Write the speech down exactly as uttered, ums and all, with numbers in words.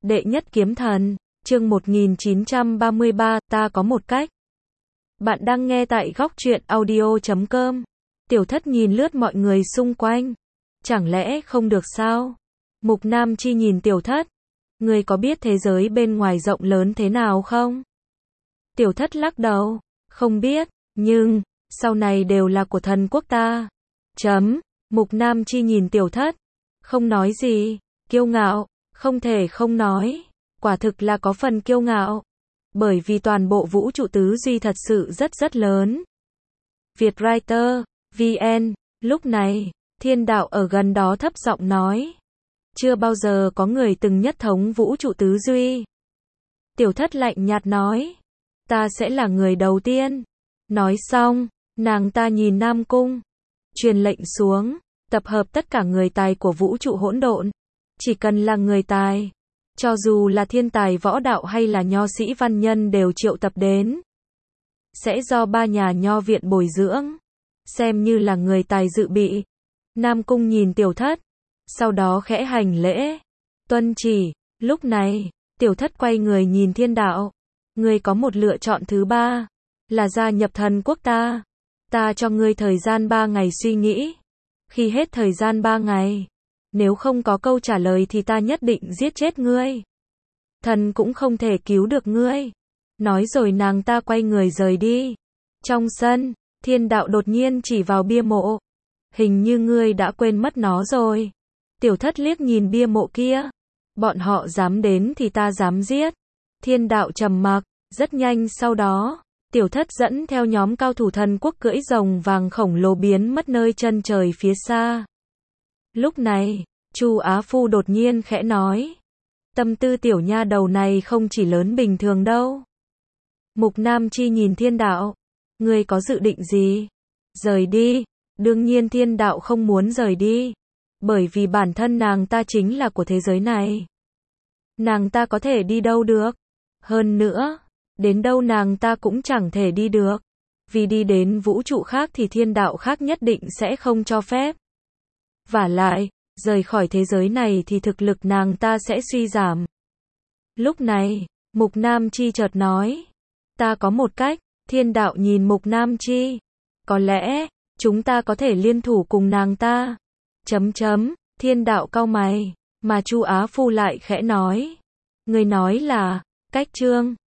Đệ nhất kiếm thần, chương một nghìn chín trăm ba mươi ba, ta có một cách. Bạn đang nghe tại góc truyện audio chấm com. Tiểu Thất nhìn lướt mọi người xung quanh. Chẳng lẽ không được sao? Mục Nam Chi nhìn Tiểu Thất. Ngươi có biết thế giới bên ngoài rộng lớn thế nào không? Tiểu Thất lắc đầu. Không biết, nhưng, sau này đều là của thần quốc ta. Chấm, Mục Nam Chi nhìn Tiểu Thất. Không nói gì, kiêu ngạo, không thể không nói. Quả thực là có phần kiêu ngạo. Bởi vì toàn bộ vũ trụ tứ duy thật sự rất rất lớn. Vietwriter, vê en, lúc này, Thiên Đạo ở gần đó thấp giọng nói. Chưa bao giờ có người từng nhất thống vũ trụ tứ duy. Tiểu Thất lạnh nhạt nói. Ta sẽ là người đầu tiên. Nói xong, nàng ta nhìn Nam Cung. Truyền lệnh xuống, tập hợp tất cả người tài của vũ trụ hỗn độn. Chỉ cần là người tài. Cho dù là thiên tài võ đạo hay là nho sĩ văn nhân đều triệu tập đến. Sẽ do ba nhà nho viện bồi dưỡng. Xem như là người tài dự bị. Nam Cung nhìn Tiểu Thất. Sau đó khẽ hành lễ. Tuân chỉ. Lúc này, Tiểu Thất quay người nhìn Thiên Đạo. Ngươi có một lựa chọn thứ ba. Là gia nhập thần quốc ta. Ta cho ngươi thời gian ba ngày suy nghĩ. Khi hết thời gian ba ngày. Nếu không có câu trả lời thì ta nhất định giết chết ngươi. Thần cũng không thể cứu được ngươi. Nói rồi nàng ta quay người rời đi. Trong sân, Thiên Đạo đột nhiên chỉ vào bia mộ. Hình như ngươi đã quên mất nó rồi. Tiểu Thất liếc nhìn bia mộ kia. Bọn họ dám đến thì ta dám giết. Thiên Đạo trầm mặc. Rất nhanh sau đó, Tiểu Thất dẫn theo nhóm cao thủ thần quốc cưỡi rồng vàng khổng lồ biến mất nơi chân trời phía xa. Lúc này, Chu Á Phu đột nhiên khẽ nói. Tâm tư tiểu nha đầu này không chỉ lớn bình thường đâu. Mục Nam Chi nhìn Thiên Đạo. Ngươi có dự định gì? Rời đi. Đương nhiên Thiên Đạo không muốn rời đi. Bởi vì bản thân nàng ta chính là của thế giới này. Nàng ta có thể đi đâu được? Hơn nữa, đến đâu nàng ta cũng chẳng thể đi được. Vì đi đến vũ trụ khác thì Thiên Đạo khác nhất định sẽ không cho phép. Vả lại, rời khỏi thế giới này thì thực lực nàng ta sẽ suy giảm. Lúc này, Mục Nam Chi chợt nói. Ta có một cách. Thiên Đạo nhìn Mục Nam Chi. Có lẽ, chúng ta có thể liên thủ cùng nàng ta. Chấm chấm, Thiên Đạo cau mày. Mà Chu Á Phu lại khẽ nói. Người nói là, cách chương.